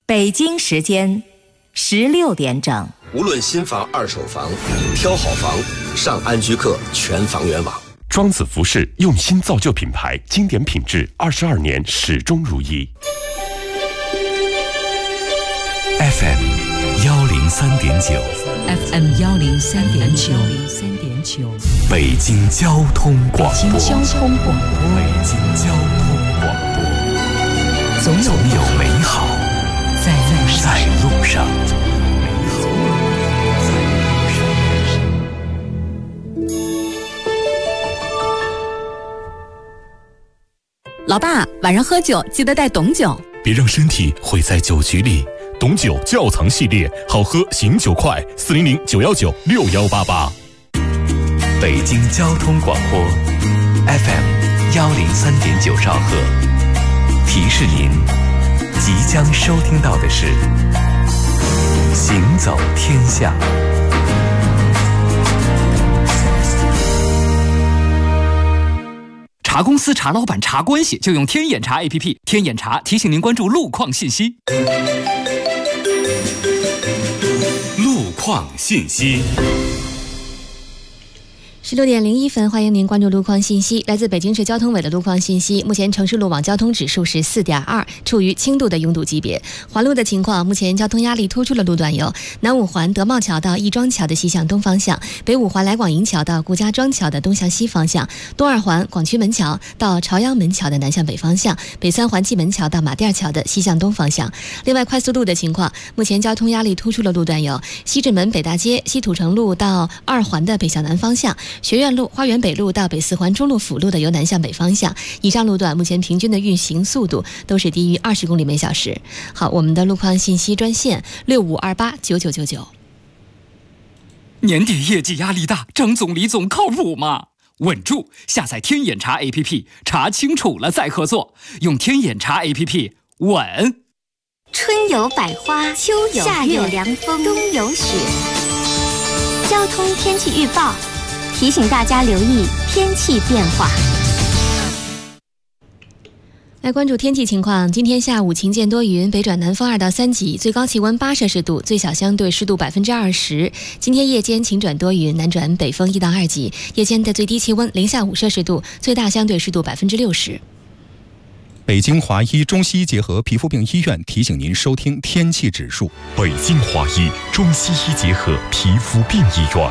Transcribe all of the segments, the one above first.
北京时间16点整。 无论新房、二手房，挑好房，上安居客全房源网。 庄子服饰用心造就品牌，经典品质，22年始终如一。 FM 103.9 FM 103.9 北京交通广播。 北京交通广播。 总有美好在路上。 老爸，晚上喝酒记得带董酒， 别让身体毁在酒局里。董酒窖藏系列，好喝醒酒快，400-919-6188。 北京交通广播 FM 103.9兆赫，提示您即将收听到的是行走天下。 查公司、查老板、查关系，就用天眼查 APP。天眼查提醒您关注路况信息。 路况信息。 16点01分，欢迎您关注路况信息。来自北京市交通委的路况信息，目前城市路网交通指数是4.2，处于轻度的拥堵级别。环路的情况，目前交通压力突出的路段有南五环德茂桥到亦庄桥的西向东方向，北五环来广营桥到顾家庄桥的东向西方向，东二环广渠门桥到朝阳门桥的南向北方向，北三环蓟门桥到马甸桥的西向东方向。另外，快速路的情况，目前交通压力突出的路段有西直门北大街西土城路到二环的北向南方向，学院路、花园北路到北四环中路辅路的由南向北方向。以上路段目前平均的运行速度都是低于20公里每小时。好，我们的路况信息专线65289999。 年底业绩压力大，张总、李总靠谱吗？稳住，下载天眼查 APP， 查清楚了再合作。用天眼查 APP， 稳。 春有百花，秋有夏有凉风，冬有雪。交通天气预报提醒大家留意天气变化。 来关注天气情况，今天下午晴间多云，北转南风2到3级，最高气温8摄氏度，最小相对湿度20%。今天夜间晴转多云，南转北风1到2级，夜间的最低气温零下5摄氏度，最大相对湿度60%。 北京华医中西医结合皮肤病医院提醒您收听天气指数。 北京华医中西医结合皮肤病医院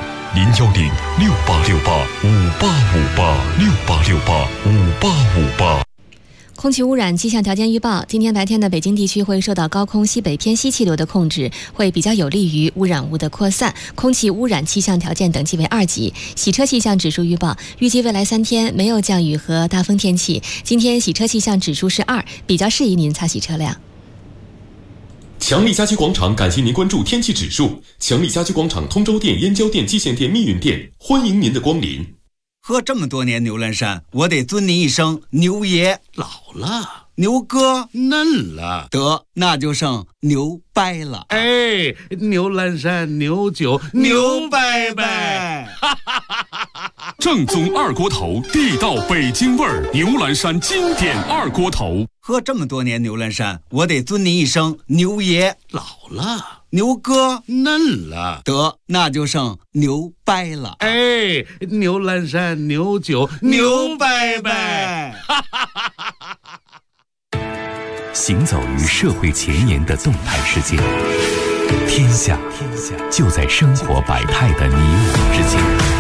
，010-6868-5858，6868-5858。 空气污染气象条件预报，今天白天的北京地区会受到高空西北偏西气流的控制，会比较有利于污染物的扩散，空气污染气象条件等级为2级。洗车气象指数预报，预计未来3天没有降雨和大风天气，今天洗车气象指数是2，比较适宜您擦洗车辆。 强力家居广场感谢您关注天气指数。强力家居广场通州店、燕郊店、蓟县店、密云店，欢迎您的光临。 喝这么多年牛栏山，我得尊您一声牛爷。 老了， 牛哥嫩了， 得那就剩牛掰了。 哎，牛栏山牛酒牛掰掰， 正宗二锅头，地道北京味儿，牛栏山经典二锅头。 喝这么多年牛栏山，我得尊您一声牛爷。 老了， 牛哥嫩了， 得那就剩牛掰了。 哎，牛栏山牛酒牛掰掰。 行走于社会前沿的动态世界，天下就在生活百态的你我之间。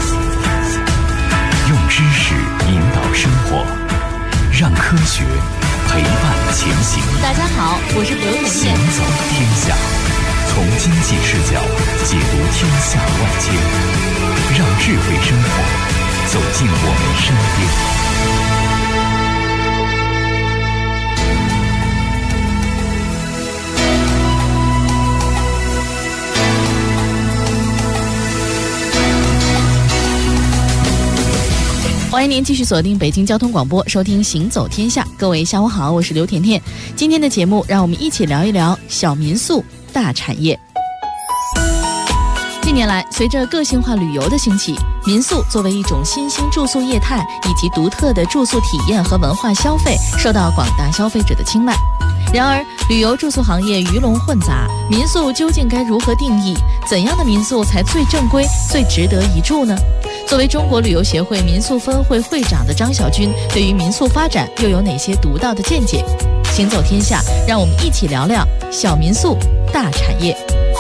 用知识引导生活，让科学陪伴前行。 大家好，我是刘甜甜。 行走天下，从经济视角解读天下万千，让智慧生活走进我们身边。 欢迎您继续锁定北京交通广播，收听行走天下。各位下午好，我是刘甜甜。今天的节目让我们一起聊一聊小民宿大产业。近年来，随着个性化旅游的兴起，民宿作为一种新兴住宿业态以及独特的住宿体验和文化消费，受到广大消费者的青睐。 然而，旅游住宿行业鱼龙混杂，民宿究竟该如何定义？怎样的民宿才最正规、最值得一住呢？作为中国旅游协会民宿分会会长的张小军，对于民宿发展又有哪些独到的见解？行走天下，让我们一起聊聊小民宿大产业。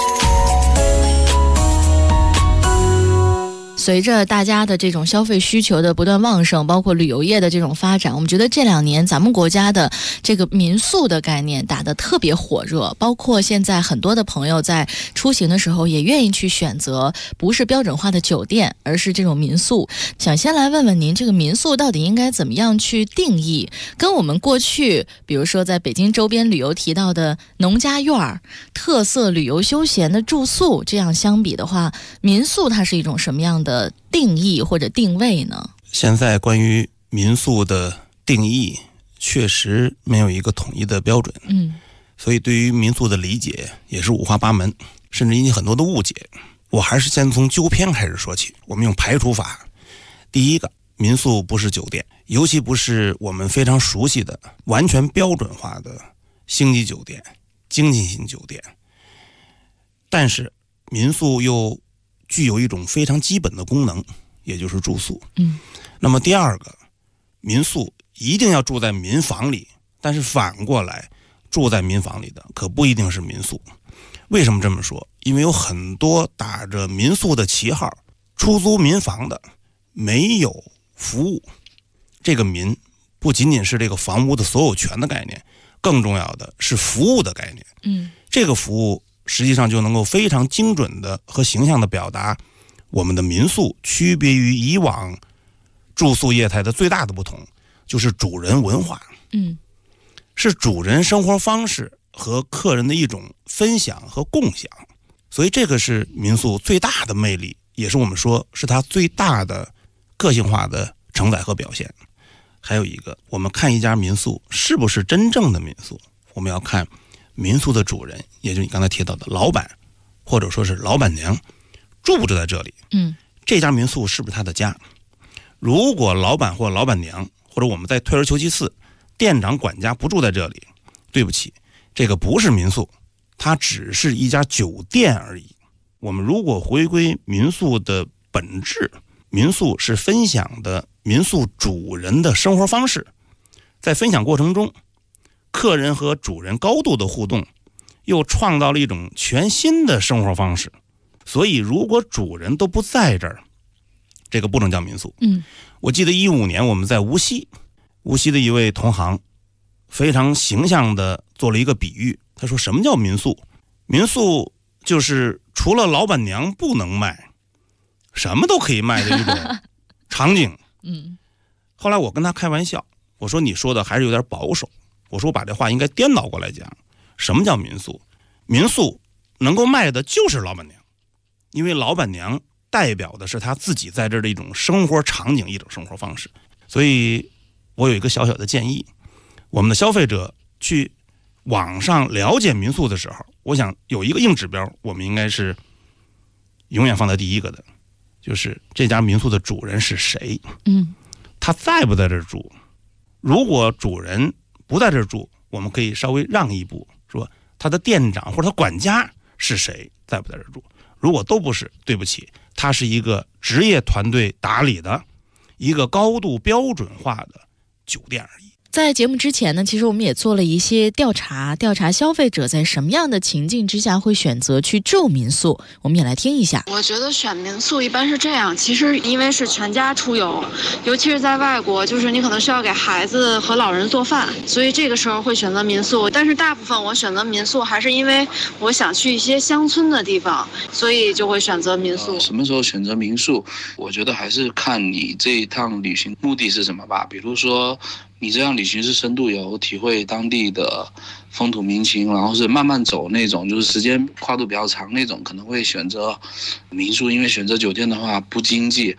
随着大家的这种消费需求的不断旺盛，包括旅游业的这种发展，我们觉得这2年咱们国家的这个民宿的概念打得特别火热，包括现在很多的朋友在出行的时候也愿意去选择不是标准化的酒店，而是这种民宿。想先来问问您，这个民宿到底应该怎么样去定义？跟我们过去比如说在北京周边旅游提到的农家院、特色旅游休闲的住宿这样相比的话，民宿它是一种什么样的定义或者定位呢？ 现在关于民宿的定义确实没有一个统一的标准，所以对于民宿的理解也是五花八门，甚至引起很多的误解。我还是先从纠偏开始说起，我们用排除法。第一个，民宿不是酒店，尤其不是我们非常熟悉的完全标准化的星级酒店、经济型酒店，但是民宿又具有一种非常基本的功能，也就是住宿。那么第二个，民宿一定要住在民房里，但是反过来，住在民房里的可不一定是民宿。为什么这么说？因为有很多打着民宿的旗号出租民房的，没有服务。这个民不仅仅是这个房屋的所有权的概念，更重要的是服务的概念。这个服务实际上就能够非常精准的和形象的表达我们的民宿区别于以往住宿业态的最大的不同，就是主人文化。是主人生活方式和客人的一种分享和共享。所以这个是民宿最大的魅力，也是我们说是它最大的个性化的承载和表现。还有一个，我们看一家民宿是不是真正的民宿，我们要看民宿的主人，也就是你刚才提到的老板或者说是老板娘住不住在这里。这家民宿是不是他的家？如果老板或老板娘，或者我们再退而求其次，店长管家不住在这里，对不起，这个不是民宿，它只是一家酒店而已。我们如果回归民宿的本质，民宿是分享的民宿主人的生活方式，在分享过程中，客人和主人高度的互动，又创造了一种全新的生活方式。所以如果主人都不在这儿，这个不能叫民宿。我记得15年我们在无锡的一位同行非常形象的做了一个比喻，他说什么叫民宿？民宿就是除了老板娘不能卖，什么都可以卖的一种场景。后来我跟他开玩笑，我说你说的还是有点保守，我说我把这话应该颠倒过来讲。什么叫民宿？民宿能够卖的就是老板娘，因为老板娘代表的是他自己在这儿的一种生活场景，一种生活方式。所以我有一个小小的建议，我们的消费者去网上了解民宿的时候，我想有一个硬指标，我们应该是永远放在第一个的，就是这家民宿的主人是谁。他在不在这儿住？如果主人不在这儿住，我们可以稍微让一步，说他的店长或者他管家是谁，在不在这儿住。如果都不是，对不起，他是一个职业团队打理的一个高度标准化的酒店而已。 在节目之前呢，其实我们也做了一些调查消费者在什么样的情境之下会选择去住民宿，我们也来听一下。 我觉得选民宿一般是这样，其实因为是全家出游，尤其是在外国，就是你可能需要给孩子和老人做饭，所以这个时候会选择民宿。但是大部分我选择民宿还是因为我想去一些乡村的地方，所以就会选择民宿。 什么时候选择民宿？我觉得还是看你这一趟旅行目的是什么吧。比如说你这样旅行是深度游，体会当地的风土民情，然后是慢慢走那种，就是时间跨度比较长那种，可能会选择民宿。因为选择酒店的话不经济，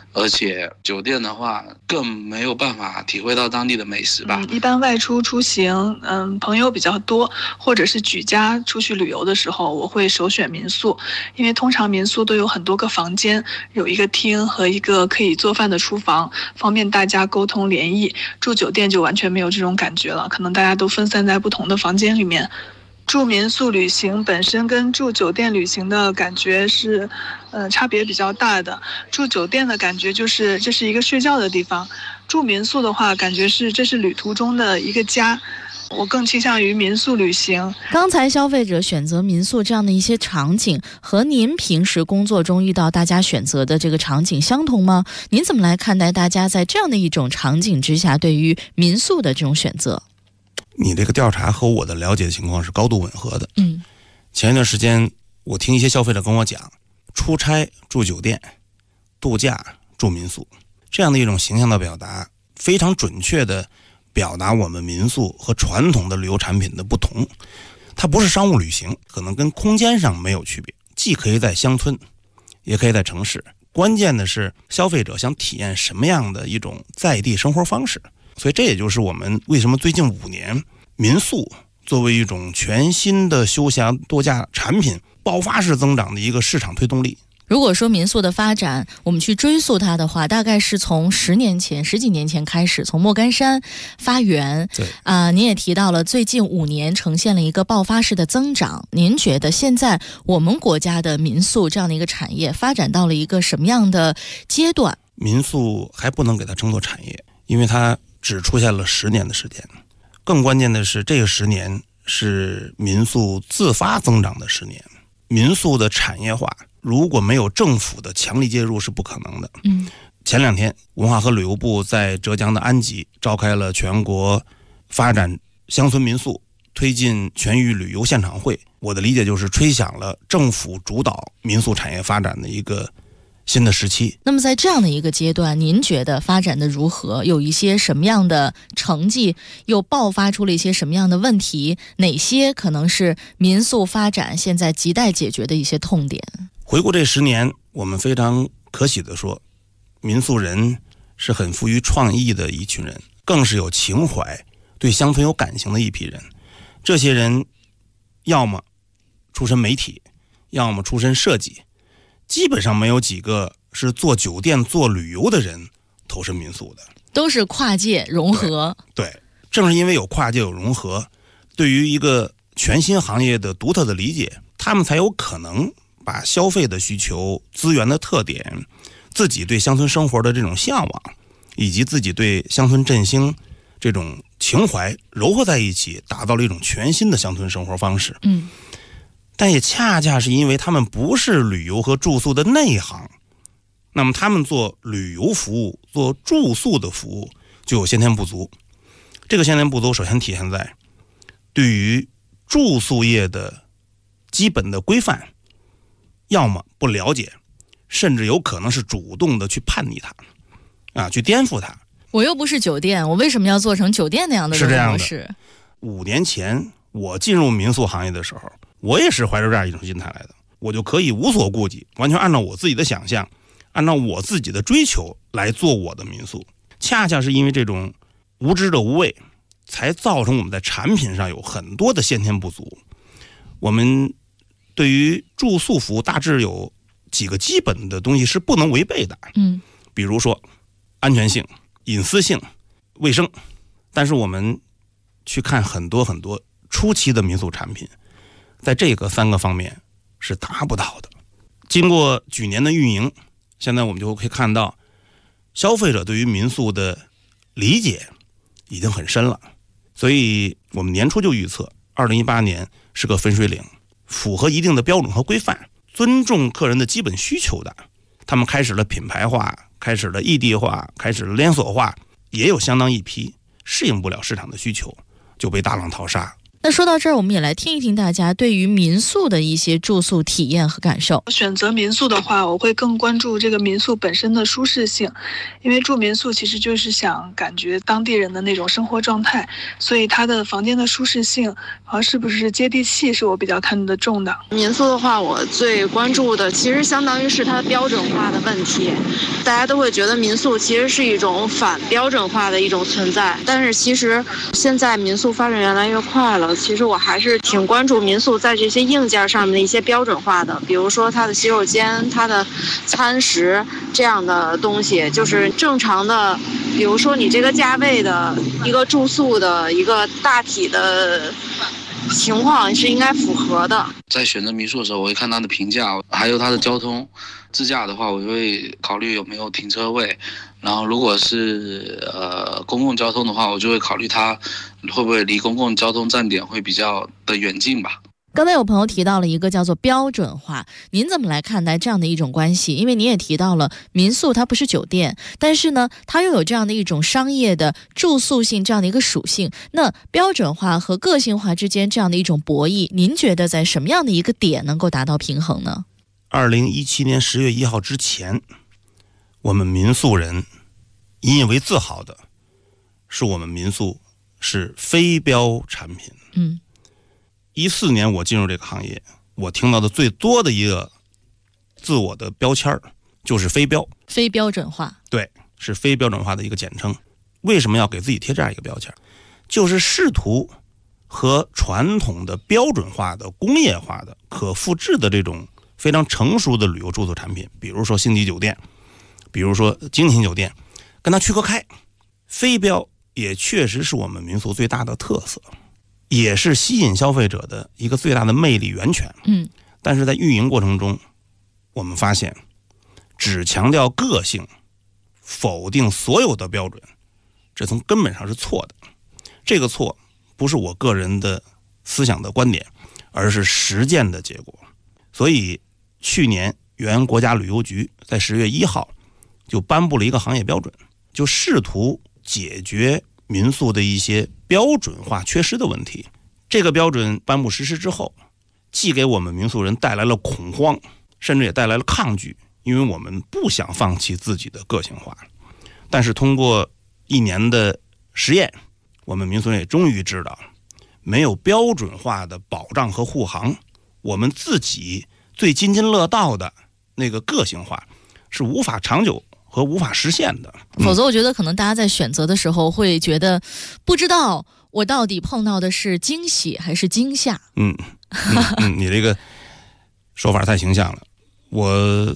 而且酒店的话更没有办法体会到当地的美食吧。 一般外出出行，朋友比较多，或者是举家出去旅游的时候，我会首选民宿，因为通常民宿都有很多个房间，有一个厅和一个可以做饭的厨房，方便大家沟通联谊。住酒店就完全没有这种感觉了，可能大家都分散在不同的房间里面。住民宿旅行本身跟住酒店旅行的感觉是差别比较大的。住酒店的感觉就是这是一个睡觉的地方，住民宿的话感觉是这是旅途中的一个家。我更倾向于民宿旅行。 刚才消费者选择民宿这样的一些场景，和您平时工作中遇到大家选择的这个场景相同吗？您怎么来看待大家在这样的一种场景之下对于民宿的这种选择？ 你这个调查和我的了解情况是高度吻合的。前一段时间我听一些消费者跟我讲，出差住酒店，度假住民宿，这样的一种形象的表达，非常准确的表达我们民宿和传统的旅游产品的不同。它不是商务旅行，可能跟空间上没有区别，既可以在乡村也可以在城市，关键的是消费者想体验什么样的一种在地生活方式。所以这也就是我们为什么最近5年民宿作为一种全新的休闲度假产品爆发式增长的一个市场推动力。 如果说民宿的发展我们去追溯它的话，大概是从十几年前开始，从莫干山发源。 对您也提到了最近5年呈现了一个爆发式的增长。您觉得现在我们国家的民宿这样的一个产业发展到了一个什么样的阶段？ 民宿还不能给它称作产业，因为它只出现了10年的时间。更关键的是，这个10年是民宿自发增长的10年。民宿的产业化如果没有政府的强力介入是不可能的。前2天文化和旅游部在浙江的安吉召开了全国发展乡村民宿推进全域旅游现场会，我的理解就是吹响了政府主导民宿产业发展的一个新的时期。 那么在这样的一个阶段，您觉得发展的如何？有一些什么样的成绩？又爆发出了一些什么样的问题？哪些可能是民宿发展现在亟待解决的一些痛点？ 回顾这10年，我们非常可喜地说，民宿人是很富于创意的一群人，更是有情怀，对乡村有感情的一批人。这些人要么出身媒体，要么出身设计，基本上没有几个是做酒店做旅游的人投身民宿的， 都是跨界融合。 对，正是因为有跨界有融合，对于一个全新行业的独特的理解，他们才有可能把消费的需求、资源的特点、自己对乡村生活的这种向往，以及自己对乡村振兴这种情怀糅合在一起，打造了一种全新的乡村生活方式。但也恰恰是因为他们不是旅游和住宿的内行，那么他们做旅游服务、做住宿的服务就有先天不足。这个先天不足首先体现在对于住宿业的基本的规范，要么不了解，甚至有可能是主动的去叛逆它，去颠覆它。 我又不是酒店，我为什么要做成酒店那样的模式？ 是这样的。5年前我进入民宿行业的时候，我也是怀着这样一种心态来的，我就可以无所顾忌，完全按照我自己的想象，按照我自己的追求来做我的民宿。恰恰是因为这种无知的无畏，才造成我们在产品上有很多的先天不足。我们对于住宿服务大致有几个基本的东西是不能违背的，比如说安全性、隐私性、卫生。但是我们去看很多初期的民宿产品，在这个3个方面是达不到的。经过几年的运营，现在我们就可以看到消费者对于民宿的理解已经很深了。所以我们年初就预测2018年是个分水岭，符合一定的标准和规范，尊重客人的基本需求的，他们开始了品牌化，开始了异地化，开始了连锁化，也有相当一批适应不了市场的需求，就被大浪淘沙。 那说到这儿，我们也来听一听大家对于民宿的一些住宿体验和感受。 选择民宿的话，我会更关注这个民宿本身的舒适性，因为住民宿其实就是想感觉当地人的那种生活状态，所以它的房间的舒适性和是不是接地气是我比较看得重的。 民宿的话，我最关注的其实相当于是它标准化的问题。大家都会觉得民宿其实是一种反标准化的一种存在，但是其实现在民宿发展越来越快了，其实我还是挺关注民宿在这些硬件上面的一些标准化的，比如说它的洗手间、它的餐食这样的东西，就是正常的，比如说你这个价位的一个住宿的一个大体的情况是应该符合的。 在选择民宿的时候，我会看它的评价，还有它的交通。自驾的话，我会考虑有没有停车位，然后如果是公共交通的话，我就会考虑它会不会离公共交通站点会比较的远近吧。 刚才有朋友提到了一个叫做标准化，您怎么来看待这样的一种关系？因为您也提到了民宿它不是酒店，但是呢它又有这样的一种商业的住宿性这样的一个属性，那标准化和个性化之间这样的一种博弈，您觉得在什么样的一个点能够达到平衡呢 ？2017年10月1号之前，我们民宿人引以为自豪的是我们民宿是非标产品。14年我进入这个行业，我听到的最多的一个自我的标签就是非标， 非标准化。 对，是非标准化的一个简称。为什么要给自己贴这样一个标签？就是试图和传统的标准化的工业化的可复制的这种非常成熟的旅游住宿产品，比如说星级酒店，比如说精品酒店，跟它区隔开。非标也确实是我们民宿最大的特色，也是吸引消费者的一个最大的魅力源泉。但是在运营过程中，我们发现只强调个性，否定所有的标准，这从根本上是错的。这个错不是我个人的思想的观点，而是实践的结果。所以去年原国家旅游局在10月1号就颁布了一个行业标准，就试图解决民宿的一些标准化缺失的问题。这个标准颁布实施之后，既给我们民宿人带来了恐慌，甚至也带来了抗拒，因为我们不想放弃自己的个性化。但是通过1年的实验，我们民宿人也终于知道，没有标准化的保障和护航，我们自己最津津乐道的那个个性化是无法长久和无法实现的。 否则我觉得可能大家在选择的时候会觉得不知道我到底碰到的是惊喜还是惊吓。 你这个说法太形象了。我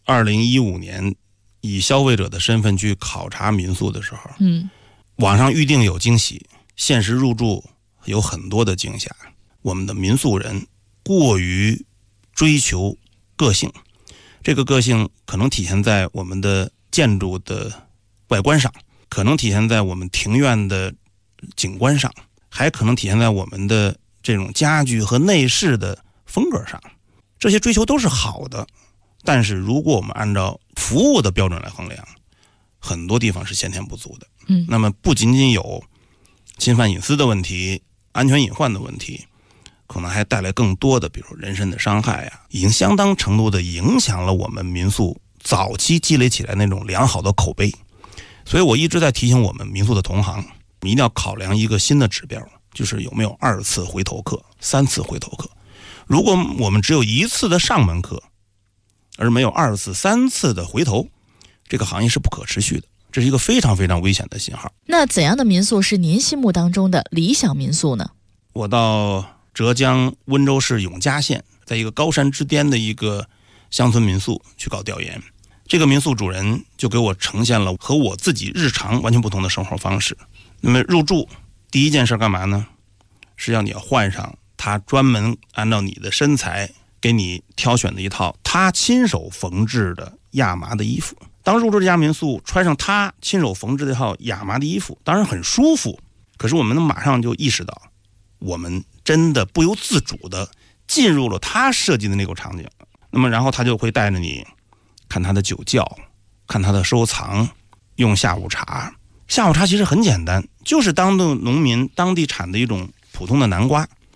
2015年以消费者的身份去考察民宿的时候，网上预定有惊喜，现实入住有很多的惊吓。我们的民宿人过于追求个性，这个个性可能体现在我们的建筑的外观上，可能体现在我们庭院的景观上，还可能体现在我们的这种家具和内饰的风格上。这些追求都是好的，但是如果我们按照服务的标准来衡量，很多地方是先天不足的。那么不仅仅有侵犯隐私的问题、安全隐患的问题，可能还带来更多的比如人身的伤害已经相当程度的影响了我们民宿早期积累起来那种良好的口碑。所以我一直在提醒我们民宿的同行，一定要考量一个新的指标，就是有没有2次回头客、3次回头客。如果我们只有1次的上门客，而没有2次、3次的回头，这个行业是不可持续的，这是一个非常非常危险的信号。 那怎样的民宿是您心目当中的理想民宿呢？ 我到浙江温州市永嘉县，在一个高山之巅的一个乡村民宿去搞调研，这个民宿主人就给我呈现了和我自己日常完全不同的生活方式。那么入住第一件事干嘛呢？是要你要换上他专门按照你的身材给你挑选的一套他亲手缝制的亚麻的衣服。当入住这家民宿，穿上他亲手缝制的一套亚麻的衣服，当然很舒服，可是我们马上就意识到，我们真的不由自主的进入了他设计的那个场景。那么然后他就会带着你看他的酒窖，看他的收藏，用下午茶。下午茶其实很简单，就是当地农民当地产的一种普通的南瓜，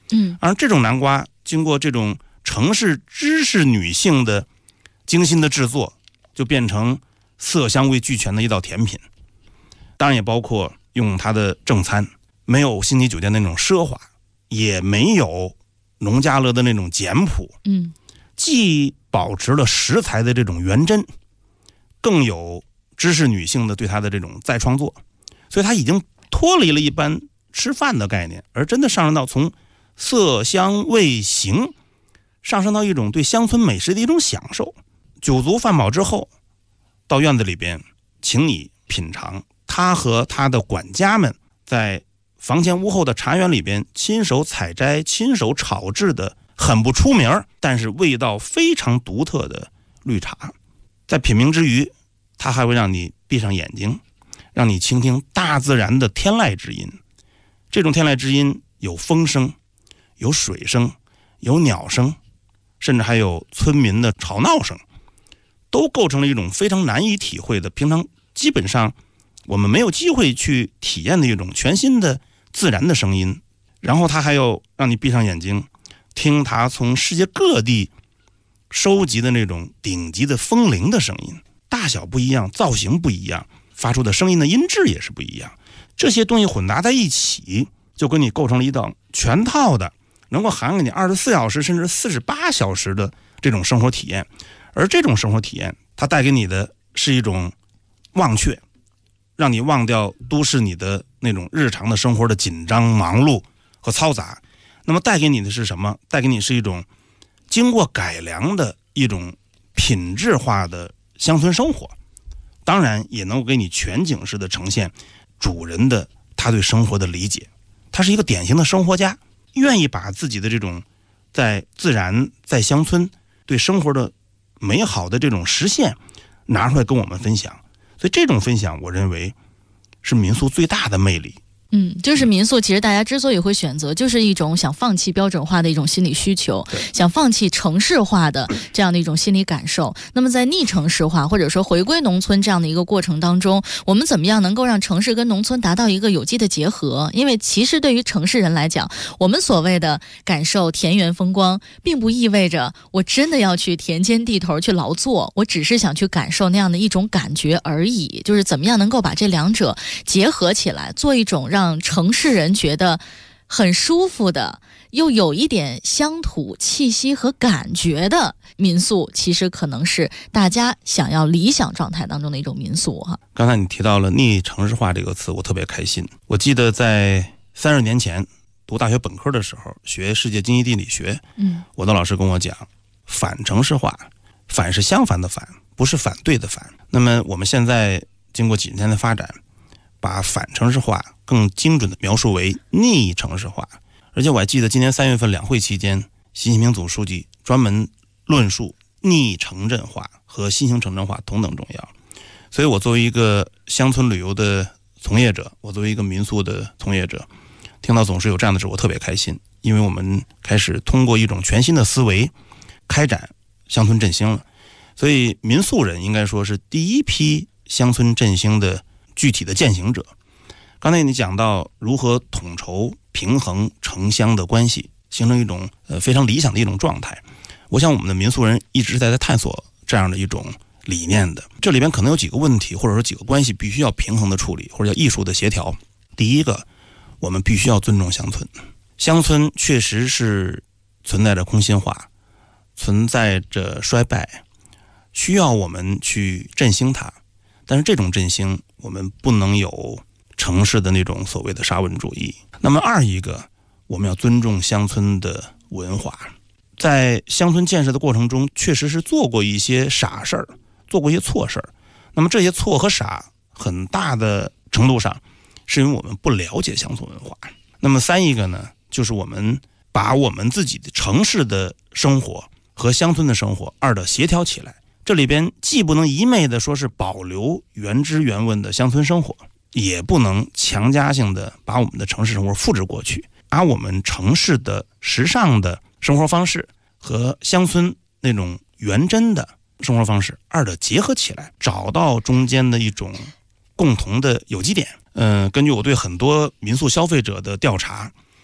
而这种南瓜经过这种城市知识女性的精心的制作，就变成色香味俱全的一道甜品。当然也包括用它的正餐，没有星级酒店那种奢华，也没有农家乐的那种简朴，既保持了食材的这种原真，更有知识女性的对它的这种再创作，所以它已经脱离了一般吃饭的概念，而真的上升到从色香味形上升到一种对乡村美食的一种享受。酒足饭饱之后，到院子里边，请你品尝他和他的管家们在房前屋后的茶园里边亲手采摘、亲手炒制的很不出名但是味道非常独特的绿茶。在品茗之余，他还会让你闭上眼睛，让你倾听大自然的天籁之音。这种天籁之音有风声，有水声，有鸟声，甚至还有村民的吵闹声，都构成了一种非常难以体会的，平常基本上我们没有机会去体验的一种全新的自然的声音。然后他还要让你闭上眼睛，听他从世界各地收集的那种顶级的风铃的声音，大小不一样，造型不一样，发出的声音的音质也是不一样。这些东西混搭在一起，就给你构成了一道全套的能够涵盖你24小时甚至48小时的这种生活体验。而这种生活体验，它带给你的是一种忘却，让你忘掉都市你的那种日常的生活的紧张、忙碌和嘈杂。那么带给你的是什么？带给你是一种经过改良的一种品质化的乡村生活。当然也能够给你全景式的呈现主人的他对生活的理解。他是一个典型的生活家，愿意把自己的这种在自然、在乡村对生活的美好的这种实现拿出来跟我们分享。所以这种分享，我认为是民宿最大的魅力。 就是民宿其实大家之所以会选择，就是一种想放弃标准化的一种心理需求，想放弃城市化的这样的一种心理感受。那么在逆城市化或者说回归农村这样的一个过程当中，我们怎么样能够让城市跟农村达到一个有机的结合？因为其实对于城市人来讲，我们所谓的感受田园风光，并不意味着我真的要去田间地头去劳作，我只是想去感受那样的一种感觉而已。就是怎么样能够把这两者结合起来，做一种让城市人觉得很舒服的，又有一点乡土气息和感觉的民宿，其实可能是大家想要理想状态当中的一种民宿哈。 刚才你提到了逆城市化这个词，我特别开心。我记得在30年前读大学本科的时候，学世界经济地理学，我的老师跟我讲，反城市化，反是相反的反，不是反对的反。那么我们现在经过几十年的发展，把反城市化更精准的描述为逆城市化。而且我还记得今年3月份两会期间，习近平总书记专门论述逆城镇化和新型城镇化同等重要。所以我作为一个乡村旅游的从业者，我作为一个民宿的从业者，听到总是有这样的事，我特别开心。因为我们开始通过一种全新的思维开展乡村振兴了。所以民宿人应该说是第一批乡村振兴的具体的践行者。刚才你讲到如何统筹平衡城乡的关系，形成一种非常理想的一种状态。我想我们的民宿人一直在探索这样的一种理念的。这里边可能有几个问题，或者说几个关系必须要平衡的处理，或者叫艺术的协调。第一个，我们必须要尊重乡村。乡村确实是存在着空心化，存在着衰败，需要我们去振兴它。但是这种振兴我们不能有城市的那种所谓的沙文主义。那么二一个，我们要尊重乡村的文化。在乡村建设的过程中，确实是做过一些傻事儿，做过一些错事儿。那么这些错和傻很大的程度上是因为我们不了解乡村文化。那么三一个呢，就是我们把我们自己的城市的生活和乡村的生活二者协调起来。这里边既不能一昧的说是保留原汁原味的乡村生活，也不能强加性的把我们的城市生活复制过去，把我们城市的时尚的生活方式和乡村那种原真的生活方式二者结合起来，找到中间的一种共同的有机点。根据我对很多民宿消费者的调查，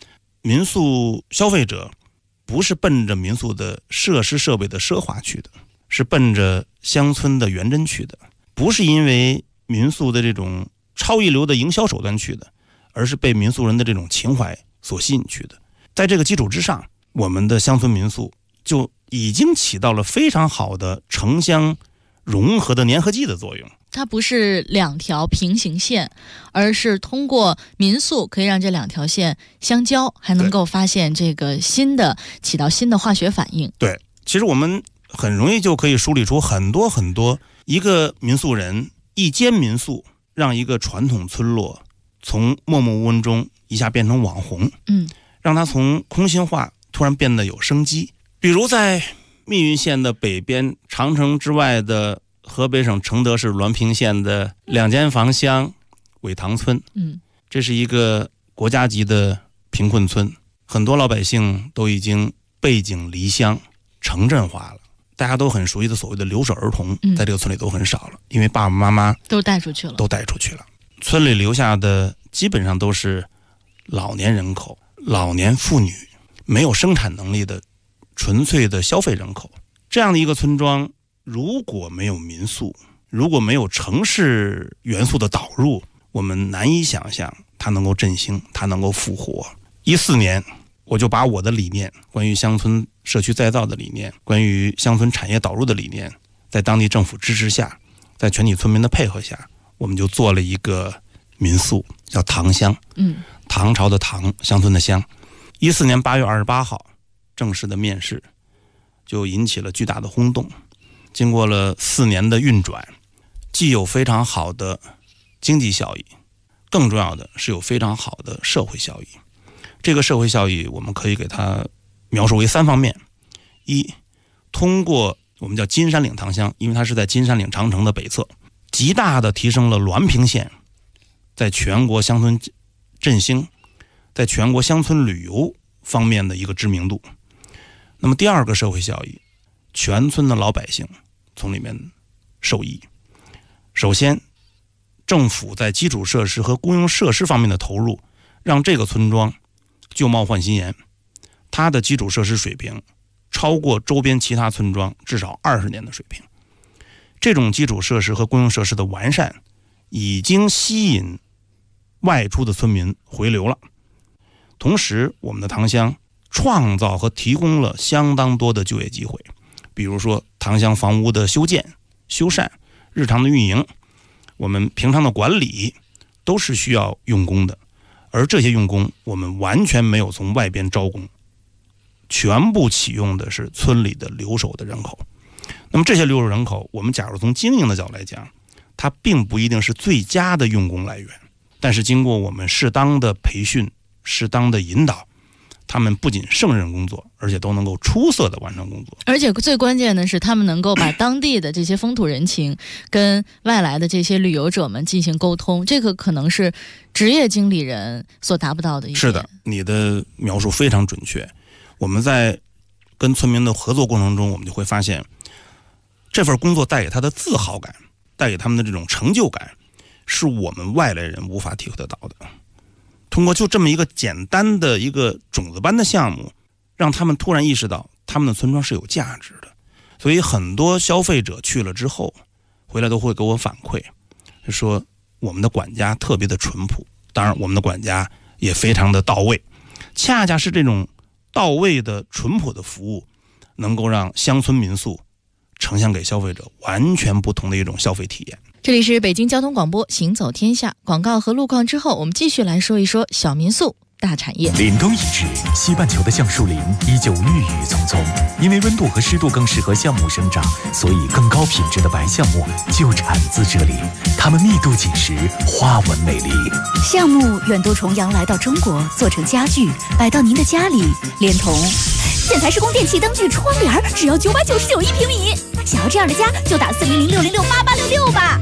民宿消费者不是奔着民宿的设施设备的奢华去的，是奔着乡村的原真去的，不是因为民宿的这种超一流的营销手段去的，而是被民宿人的这种情怀所吸引去的。在这个基础之上，我们的乡村民宿就已经起到了非常好的城乡融合的粘合剂的作用。 它不是两条平行线，而是通过民宿可以让这两条线相交，还能够发现这个起到新的化学反应。 对，其实我们很容易就可以梳理出很多一个民宿人一间民宿让一个传统村落从默默无闻中一下变成网红，让它从空心化突然变得有生机。比如在密云县的北边，长城之外的河北省承德市滦平县的2间房乡苇塘村，这是一个国家级的贫困村，很多老百姓都已经背井离乡城镇化了。大家都很熟悉的所谓的留守儿童，在这个村里都很少了，因为爸爸妈妈都带出去了。 村里留下的基本上都是老年人口、老年妇女，没有生产能力的纯粹的消费人口。这样的一个村庄，如果没有民宿，如果没有城市元素的导入，我们难以想象它能够振兴，它能够复活。14年，我就把我的理念，关于乡村社区再造的理念，关于乡村产业导入的理念，在当地政府支持下，在全体村民的配合下，我们就做了一个民宿，叫唐乡。唐朝的唐，乡村的乡。14年8月28号正式的面世，就引起了巨大的轰动。经过了4年的运转，既有非常好的经济效益，更重要的是有非常好的社会效益。这个社会效益我们可以给它描述为3方面。一，通过我们叫金山岭唐乡，因为它是在金山岭长城的北侧，极大的提升了滦平县在全国乡村振兴，在全国乡村旅游方面的一个知名度。那么第二个社会效益，全村的老百姓从里面受益。首先，政府在基础设施和公用设施方面的投入，让这个村庄旧貌换新颜，它的基础设施水平超过周边其他村庄至少20年的水平。这种基础设施和公用设施的完善，已经吸引外出的村民回流了。同时，我们的唐乡创造和提供了相当多的就业机会，比如说唐乡房屋的修建、修缮、日常的运营，我们平常的管理都是需要用工的，而这些用工我们完全没有从外边招工，全部启用的是村里的留守的人口。那么这些留守人口，我们假如从经营的角度来讲，它并不一定是最佳的用工来源，但是经过我们适当的培训、适当的引导，他们不仅胜任工作，而且都能够出色的完成工作。 而且最关键的是，他们能够把当地的这些风土人情跟外来的这些旅游者们进行沟通，这个可能是职业经理人所达不到的一点。 是的，你的描述非常准确。我们在跟村民的合作过程中，我们就会发现，这份工作带给他的自豪感，带给他们的这种成就感，是我们外来人无法体会得到的。通过就这么一个简单的一个种子班的项目，让他们突然意识到他们的村庄是有价值的。所以很多消费者去了之后回来都会给我反馈，就说我们的管家特别的淳朴，当然我们的管家也非常的到位。恰恰是这种到位的淳朴的服务，能够让乡村民宿呈现给消费者完全不同的一种消费体验。 这里是北京交通广播行走天下，广告和路况之后，我们继续来说一说小民宿大产业。 凛冬已至，西半球的橡树林依旧郁郁葱葱，因为温度和湿度更适合橡木生长，所以更高品质的白橡木就产自这里，它们密度紧实，花纹美丽。 橡木远渡重洋来到中国，做成家具摆到您的家里，连同建材施工、电器、灯具、窗帘，只要999一平米。想要这样的家，就打400-606-8866吧。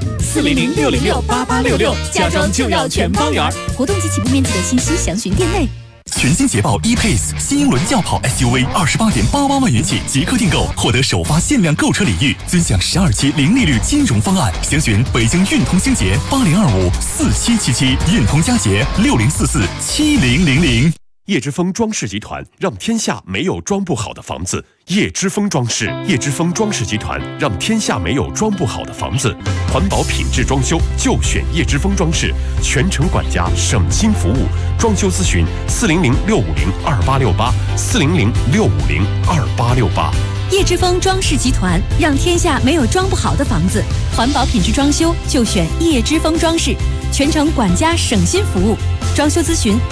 400-606-8866，家装就要全方圆。 活动及起步面积的信息详询店内。 全新捷豹 E-Pace 新英伦轿跑 SUV28.88万元起即刻订购，获得首发限量购车礼遇，尊享12期零利率金融方案。详询北京运通星捷80254777，运通佳捷60447000。 叶之峰装饰集团让天下没有装不好的房子。叶之峰装饰，叶之峰装饰集团让天下没有装不好的房子。环保品质装修就选叶之峰装饰，全程管家，省心服务。装修咨询400-650-2868，400-650-2868。 叶之峰装饰集团让天下没有装不好的房子，环保品质装修就选叶之峰装饰，全程管家，省心服务。装修咨询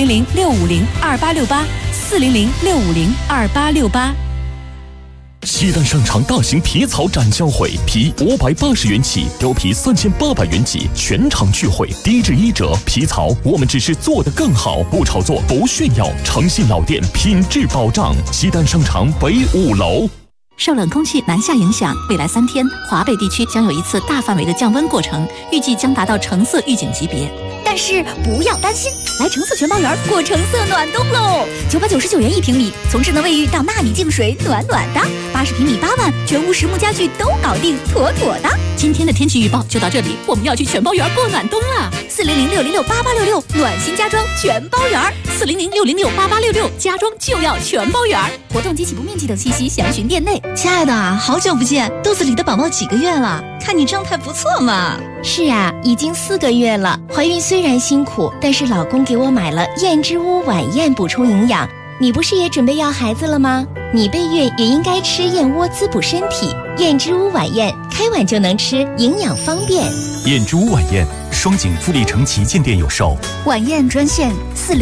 400-650-2868，400-650-2868。 西单商场大型皮草展销会，皮580元起，貂皮3800元起，全场聚会，低至1折。皮草我们只是做得更好，不炒作，不炫耀，诚信老店，品质保障。西单商场北5楼。 受冷空气南下影响，未来3天，华北地区将有一次大范围的降温过程，预计将达到橙色预警级别。但是不要担心，来橙色全包园过橙色暖冬喽！999元1平米，从智能卫浴到纳米净水，暖暖的；80平米8万，全屋实木家具都搞定，妥妥的。今天的天气预报就到这里，我们要去全包园过暖冬了。400-606-8866，暖心家装全包园，400-606-8866，家装就要全包园。活动及起步面积等信息详询店内。 亲爱的，好久不见，肚子里的宝宝几个月了？看你状态不错嘛。 是啊，已经4个月了。怀孕虽然辛苦，但是老公给我买了燕之屋晚宴补充营养。你不是也准备要孩子了吗？你备孕也应该吃燕窝滋补身体。燕之屋晚宴，开碗就能吃，营养方便。 燕之屋晚宴，双井富力城旗舰店有售。 晚宴专线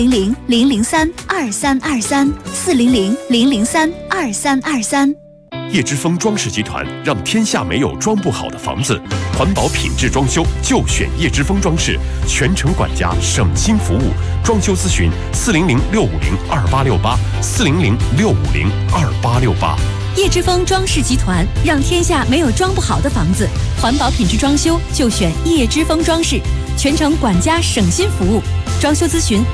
400-003-2323，400-003-2323。 叶之峰装饰集团让天下没有装不好的房子，环保品质装修就选叶之峰装饰，全程管家，省心服务。装修咨询400-650-2868，400-650-2868。 叶之峰装饰集团让天下没有装不好的房子，环保品质装修就选叶之峰装饰，全程管家，省心服务。装修咨询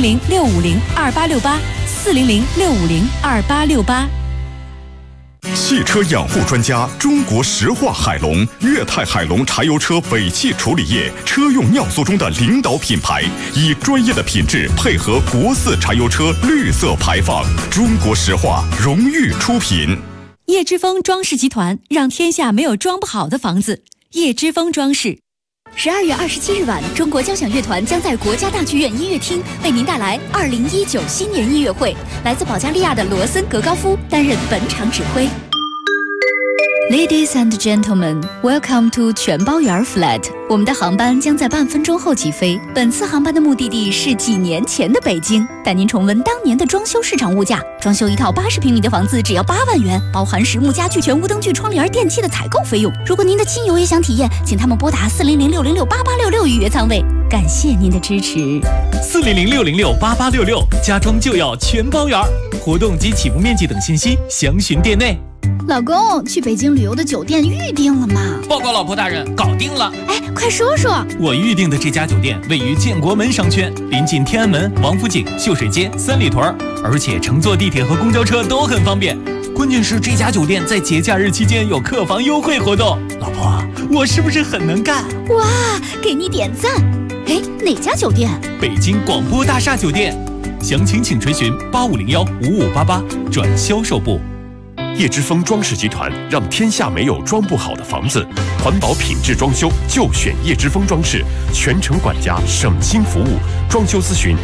400-650-2868，400-650-2868。 汽车养护专家中国石化海龙粤泰海龙柴油车尾气处理液车用尿素中的领导品牌，以专业的品质配合国4柴油车绿色排放。中国石化荣誉出品。 叶之峰装饰集团让天下没有装不好的房子，叶之峰装饰。12月27日晚，中国交响乐团将在国家大剧院音乐厅为您带来2019新年音乐会，来自保加利亚的罗森格高夫担任本场指挥。Ladies and gentlemen, welcome to 全包园 flat。我们的航班将在半分钟后起飞。本次航班的目的地是几年前的北京，带您重温当年的装修市场物价。装修一套80平米的房子只要8万元，包含实木家具、全屋灯具、窗帘、电器的采购费用。如果您的亲友也想体验，请他们拨打400-606-8866预约舱位。感谢您的支持。 400-606-8866，家装就要全包园。活动及起步面积等信息详询店内。 老公，去北京旅游的酒店预定了吗？ 报告老婆大人，搞定了。 哎，快说说。 我预定的这家酒店位于建国门商圈，临近天安门、王府井、秀水街、三里屯，而且乘坐地铁和公交车都很方便。关键是这家酒店在节假日期间有客房优惠活动。老婆，我是不是很能干？ 哇，给你点赞。哎，哪家酒店？ 北京广播大厦酒店。详情请垂询8501-5588转销售部。 叶之峰装饰集团让天下没有装不好的房子，环保品质装修就选叶之峰装饰，全程管家，省心服务。装修咨询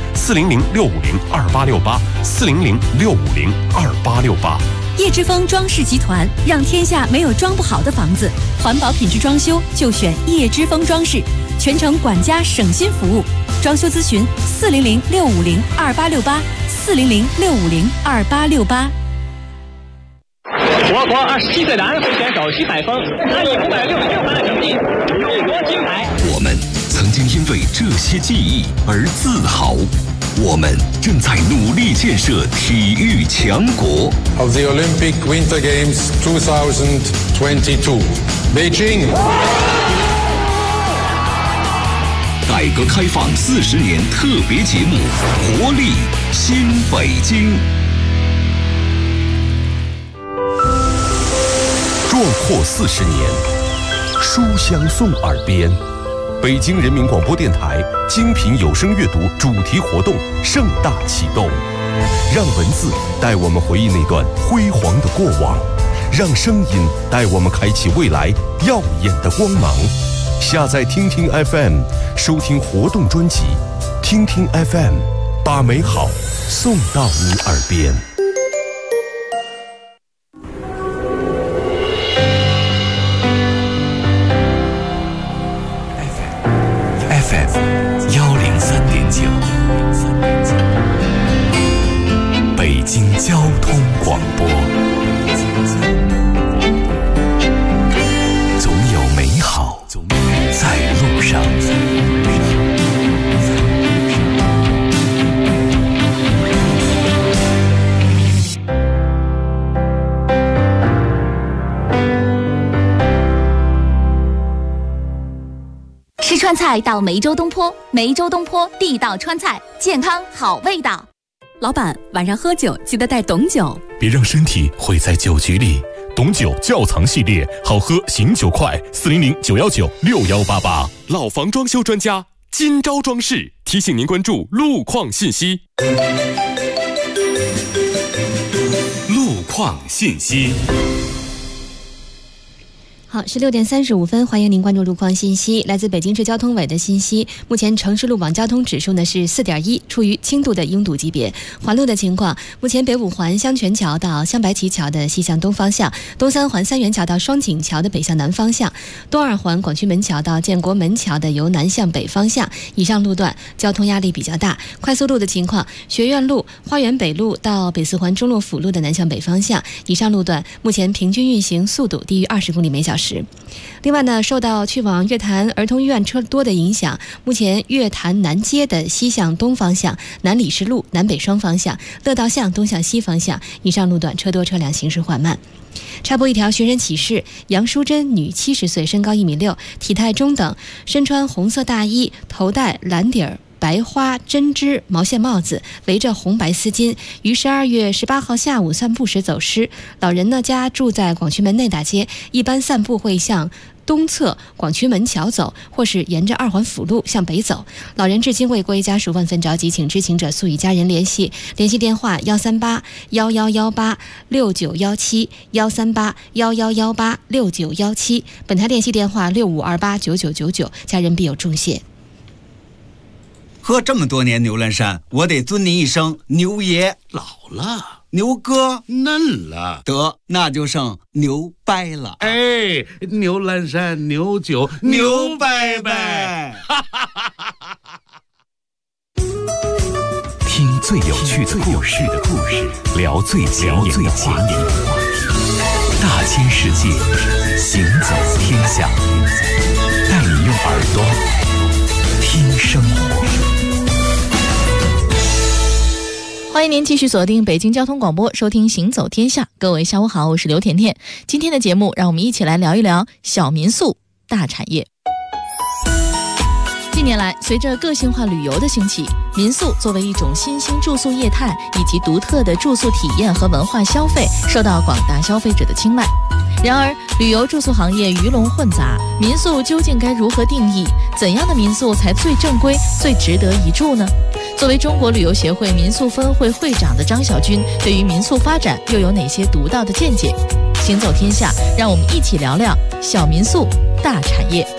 400-650-2868，400-650-2868。 叶之峰装饰集团让天下没有装不好的房子，环保品质装修就选叶之峰装饰，全程管家，省心服务。装修咨询400-650-2868，400-650-2868。 我国27岁的安徽选手徐海峰，他以566分的成绩荣夺金牌。 我们曾经因为这些记忆而自豪，我们正在努力建设体育强国。 Of the Olympic Winter Games 2022, Beijing。 改革开放40年特别节目，活力新北京。 壮阔40年，书香送耳边， 北京人民广播电台精品有声阅读主题活动盛大启动，让文字带我们回忆那段辉煌的过往，让声音带我们开启未来耀眼的光芒。下载听听 FM， 收听活动专辑，听听 FM， 把美好送到你耳边。 FM103.9，北京交通广播，总有美好在路上。 吃川菜到梅州东坡，梅州东坡地道川菜，健康好味道。 老板，晚上喝酒记得带董酒， 别让身体毁在酒局里。董酒窖藏系列，好喝醒酒快，400-919-6188。 老房装修专家今朝装饰提醒您关注路况信息。 路况信息。 好，16点35分，欢迎您关注路况信息。来自北京市交通委的信息，目前城市路网交通指数呢是4.1，处于轻度的拥堵级别。环路的情况，目前北五环香泉桥到香白旗桥的西向东方向，东三环三元桥到双井桥的北向南方向，东二环广渠门桥到建国门桥的由南向北方向，以上路段交通压力比较大。快速路的情况，学院路、花园北路到北四环中洛辅路的南向北方向，以上路段目前平均运行速度低于20公里每小时。另外呢，受到去往月坛儿童医院车多的影响，目前月坛南街的西向东方向、南礼士路南北双方向、乐道巷东向西方向，以上路段车多车辆行驶缓慢。插播一条寻人启事：杨淑珍，女，70岁，身高1.6米，体态中等，身穿红色大衣，头戴蓝底儿白花针织毛线帽子，围着红白丝巾，于12月18号下午散步时走失。老人呢家住在广渠门内大街，一般散步会向东侧广渠门桥走，或是沿着2环辅路向北走。老人至今未归，家属万分着急，请知情者速与家人联系。联系电话138-1118-6917，138-1118-6917。本台联系电话6528-9999，家人必有重谢。 喝这么多年牛栏山，我得尊您一声牛爷。 老了， 牛哥嫩了， 得那就剩牛掰了。 哎，牛栏山牛酒牛掰掰。 听最有趣的故事，聊最前沿的话题，大千世界，行走天下，带你用耳朵听生活。 欢迎您继续锁定北京交通广播，收听《行走天下》。各位下午好，我是刘甜甜。今天的节目，让我们一起来聊一聊小民宿大产业。近年来，随着个性化旅游的兴起，民宿作为一种新兴住宿业态以及独特的住宿体验和文化消费，受到广大消费者的青睐。然而，旅游住宿行业鱼龙混杂，民宿究竟该如何定义？怎样的民宿才最正规、最值得一住呢？作为中国旅游协会民宿分会会长的张小军，对于民宿发展又有哪些独到的见解？行走天下，让我们一起聊聊小民宿大产业。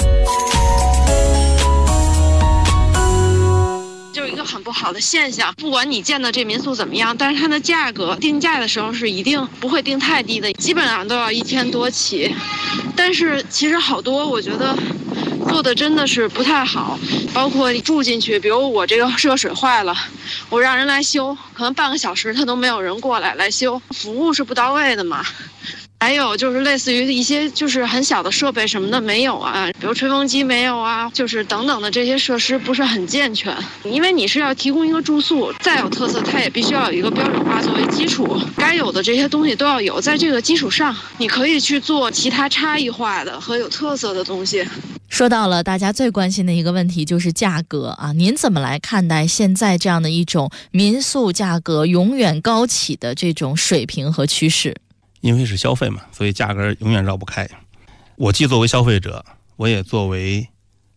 就是一个很不好的现象，不管你建的这民宿怎么样，但是它的价格定价的时候是一定不会定太低的，基本上都要1000多起。但是其实好多我觉得做的真的是不太好，包括你住进去，比如我这个热水坏了，我让人来修，可能半个小时他都没有人过来修，服务是不到位的嘛。还有就是类似于一些就是很小的设备什么的没有啊，比如吹风机没有啊，就是等等的这些设施不是很健全。因为你是要提供一个住宿，再有特色，它也必须要有一个标准化作为基础，该有的这些东西都要有，在这个基础上，你可以去做其他差异化的和有特色的东西。 说到了大家最关心的一个问题，就是价格啊，您怎么来看待现在这样的一种民宿价格永远高起的这种水平和趋势？ 因为是消费嘛，所以价格永远绕不开。我既作为消费者，我也作为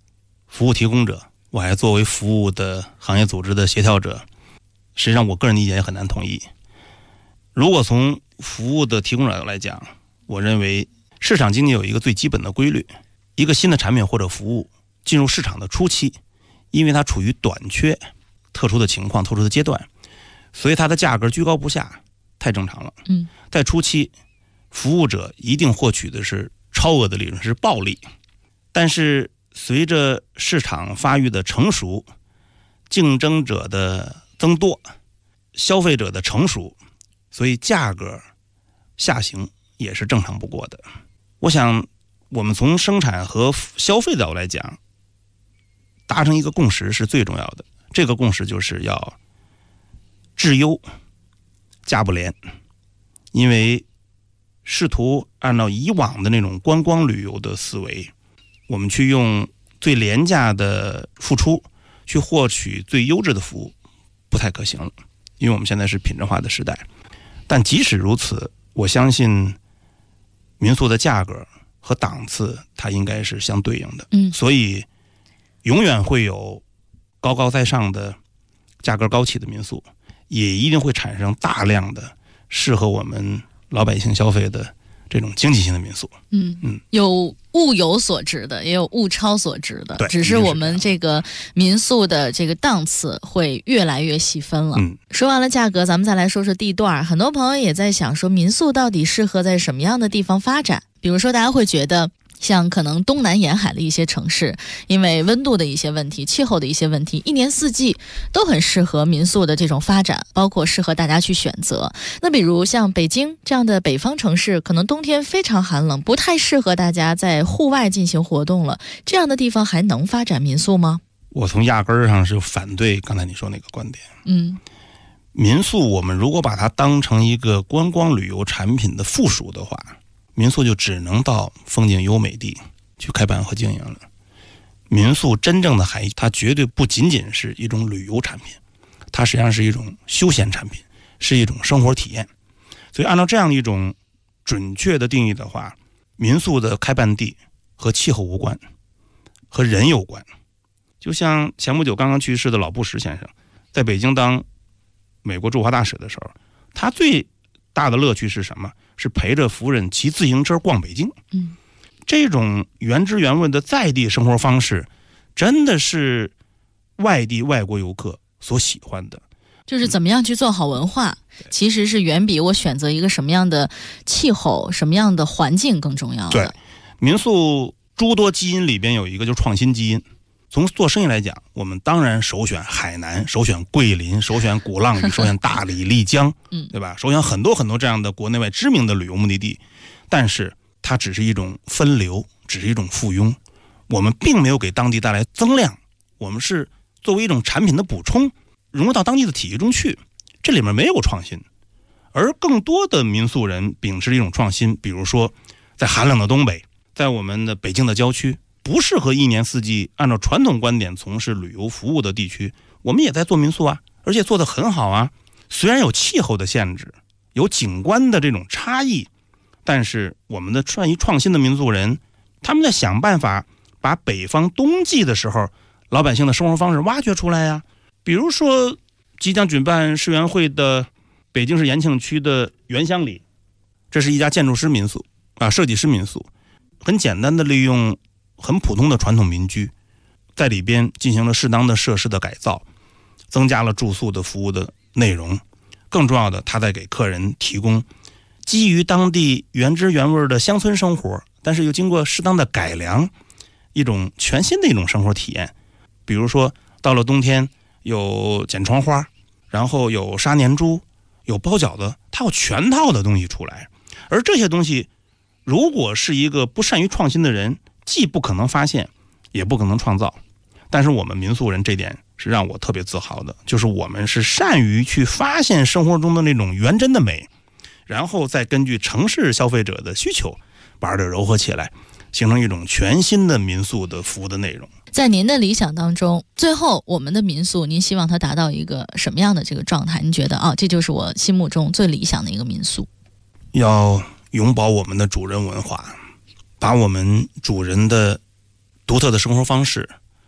服务提供者，我还作为服务的行业组织的协调者，实际上我个人的意见也很难统一。如果从服务的提供者来讲，我认为市场经济有一个最基本的规律，一个新的产品或者服务进入市场的初期，因为它处于短缺、特殊的情况、特殊的阶段，所以它的价格居高不下，太正常了。在初期，服务者一定获取的是超额的利润，是暴利。但是随着市场发育的成熟，竞争者的增多，消费者的成熟，所以价格下行也是正常不过的。我想我们从生产和消费角度来讲，达成一个共识是最重要的。这个共识就是要质优价不廉，因为试图按照以往的那种观光旅游的思维，我们去用最廉价的付出去获取最优质的服务，不太可行了，因为我们现在是品质化的时代。但即使如此，我相信民宿的价格和档次它应该是相对应的。所以永远会有高高在上的价格高起的民宿，也一定会产生大量的适合我们老百姓消费的这种经济性的民宿。 有物有所值的，也有物超所值的，只是我们这个民宿的这个档次会越来越细分了。说完了价格，咱们再来说说地段。很多朋友也在想说，民宿到底适合在什么样的地方发展？比如说大家会觉得像可能东南沿海的一些城市，因为温度的一些问题、气候的一些问题，一年四季都很适合民宿的这种发展，包括适合大家去选择。那比如像北京这样的北方城市，可能冬天非常寒冷，不太适合大家在户外进行活动了，这样的地方还能发展民宿吗？ 我从压根儿上是反对刚才你说那个观点。民宿我们如果把它当成一个观光旅游产品的附属的话，民宿就只能到风景优美地去开办和经营了。民宿真正的含义，它绝对不仅仅是一种旅游产品，它实际上是一种休闲产品，是一种生活体验。所以按照这样一种准确的定义的话，民宿的开办地和气候无关，和人有关。就像前不久刚刚去世的老布什先生，在北京当美国驻华大使的时候，他最大的乐趣是什么？是陪着夫人骑自行车逛北京。这种原汁原味的在地生活方式，真的是外地外国游客所喜欢的。 就是怎么样去做好文化，其实是远比我选择一个什么样的气候、什么样的环境更重要的。 对，民宿诸多基因里边有一个就是创新基因。从做生意来讲，我们当然首选海南，首选桂林，首选鼓浪屿，首选大理、丽江，对吧？首选很多很多这样的国内外知名的旅游目的地。但是它只是一种分流，只是一种附庸，我们并没有给当地带来增量，我们是作为一种产品的补充，融入到当地的体系中去，这里面没有创新。而更多的民宿人秉持一种创新，比如说在寒冷的东北，在我们的北京的郊区，不适合一年四季按照传统观点从事旅游服务的地区，我们也在做民宿啊，而且做得很好啊。虽然有气候的限制，有景观的这种差异，但是我们的创新的民宿人，他们在想办法把北方冬季的时候老百姓的生活方式挖掘出来呀。比如说即将举办世园会的北京市延庆区的原乡里，这是一家建筑师民宿设计师民宿，很简单的利用很普通的传统民居，在里边进行了适当的设施的改造，增加了住宿的服务的内容。更重要的，他在给客人提供基于当地原汁原味的乡村生活，但是又经过适当的改良，一种全新的一种生活体验。比如说到了冬天有剪窗花，然后有杀年猪，有包饺子，它有全套的东西出来。而这些东西如果是一个不善于创新的人，既不可能发现，也不可能创造。但是我们民宿人这点是让我特别自豪的，就是我们是善于去发现生活中的那种原真的美，然后再根据城市消费者的需求把这糅合起来，形成一种全新的民宿的服务的内容。 在您的理想当中，最后我们的民宿您希望它达到一个什么样的这个状态？您觉得这就是我心目中最理想的一个民宿。 要永葆我们的主人文化，把我们主人的独特的生活方式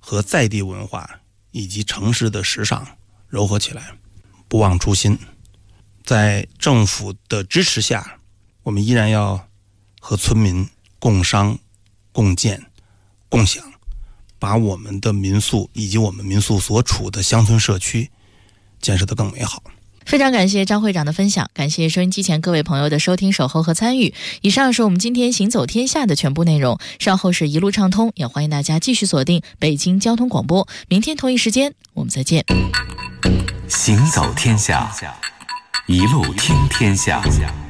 和在地文化以及城市的时尚糅合起来，不忘初心。在政府的支持下，我们依然要和村民共商、共建、共享，把我们的民宿以及我们民宿所处的乡村社区建设得更美好。 非常感谢张会长的分享，感谢收音机前各位朋友的收听、守候和参与。以上是我们今天行走天下的全部内容，稍后是一路畅通，也欢迎大家继续锁定北京交通广播。明天同一时间我们再见。 行走天下，一路听天下。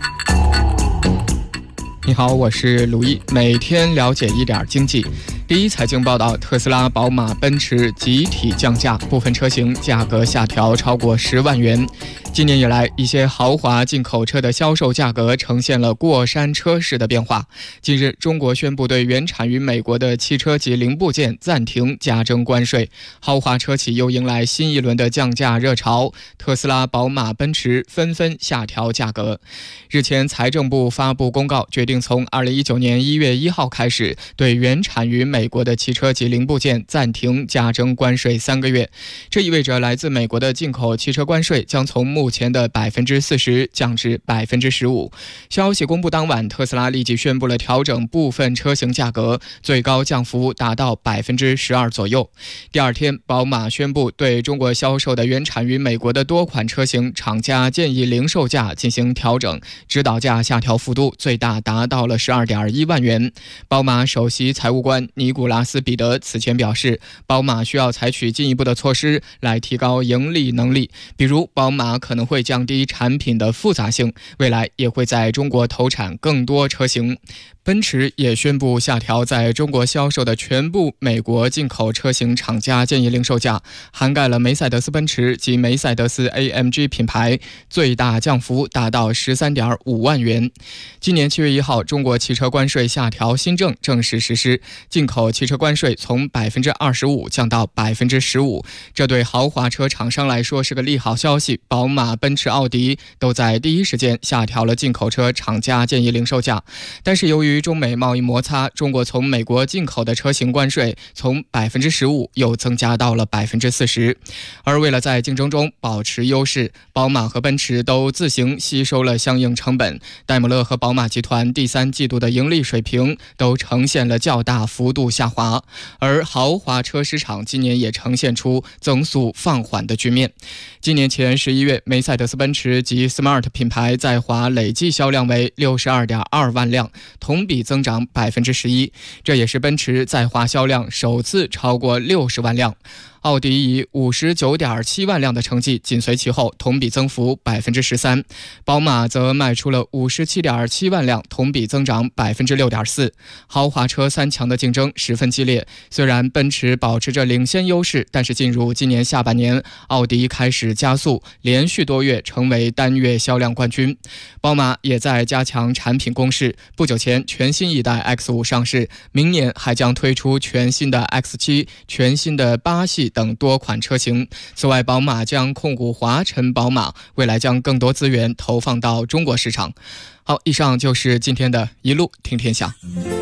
你好，我是卢毅，每天了解一点经济。第一财经报道，特斯拉、宝马、奔驰集体降价，部分车型价格下调超过10万元。今年以来，一些豪华进口车的销售价格呈现了过山车式的变化。近日，中国宣布对原产于美国的汽车及零部件暂停加征关税，豪华车企又迎来新一轮的降价热潮，特斯拉、宝马、奔驰纷纷下调价格。日前，财政部发布公告，决定从2019年1月1号开始，对原产于美国的汽车及零部件暂停加征关税3个月。这意味着来自美国的进口汽车关税将从目前的40%降至15%。消息公布当晚，特斯拉立即宣布了调整部分车型价格，最高降幅达到12%左右。第二天，宝马宣布对中国销售的原产于美国的多款车型厂家建议零售价进行调整，指导价下调幅度最大达到了12.1万元。宝马首席财务官尼古拉斯·彼得此前表示，宝马需要采取进一步的措施来提高盈利能力，比如宝马可能会降低产品的复杂性，未来也会在中国投产更多车型。奔驰也宣布下调在中国销售的全部美国进口车型厂家建议零售价，涵盖了梅赛德斯奔驰及梅赛德斯 AMG 品牌，最大降幅达到13.5万元。今年7月1号，中国汽车关税下调新政正式实施，进口汽车关税从25%降到15%，这对豪华车厂商来说是个利好消息。宝马、奔驰、奥迪都在第一时间下调了进口车厂家建议零售价，但是由于中美贸易摩擦，中国从美国进口的车型关税从15%又增加到了40%。而为了在竞争中保持优势，宝马和奔驰都自行吸收了相应成本。戴姆勒和宝马集团第3季度的盈利水平都呈现了较大幅度下滑，而豪华车市场今年也呈现出增速放缓的局面。今年前11月，梅赛德斯奔驰及 Smart 品牌在华累计销量为62.2万辆，同比增长11%，这也是奔驰在华销量首次超过60万辆。奥迪以59.7万辆的成绩紧随其后，同比增幅13%。宝马则卖出了57.7万辆，同比增长6.4%。豪华车3强的竞争十分激烈，虽然奔驰保持着领先优势，但是进入今年下半年，奥迪开始加速，连续多月成为单月销量冠军。宝马也在加强产品攻势，不久前全新一代 X5 上市，明年还将推出全新的 X7、全新的8系等多款车型。此外，宝马将控股华晨宝马，未来将更多资源投放到中国市场。好，以上就是今天的一路听天下。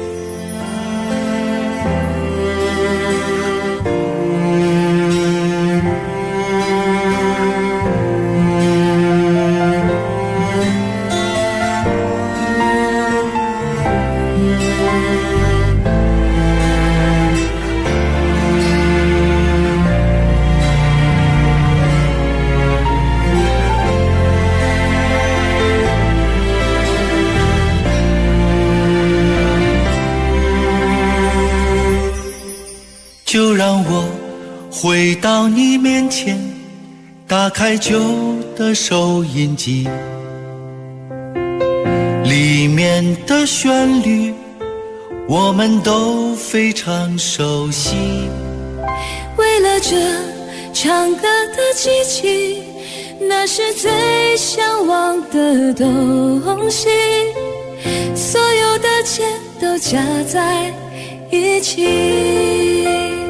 就让我回到你面前，打开旧的收音机，里面的旋律我们都非常熟悉。 为了这唱歌的机器，那是最向往的东西，所有的钱都加在一起。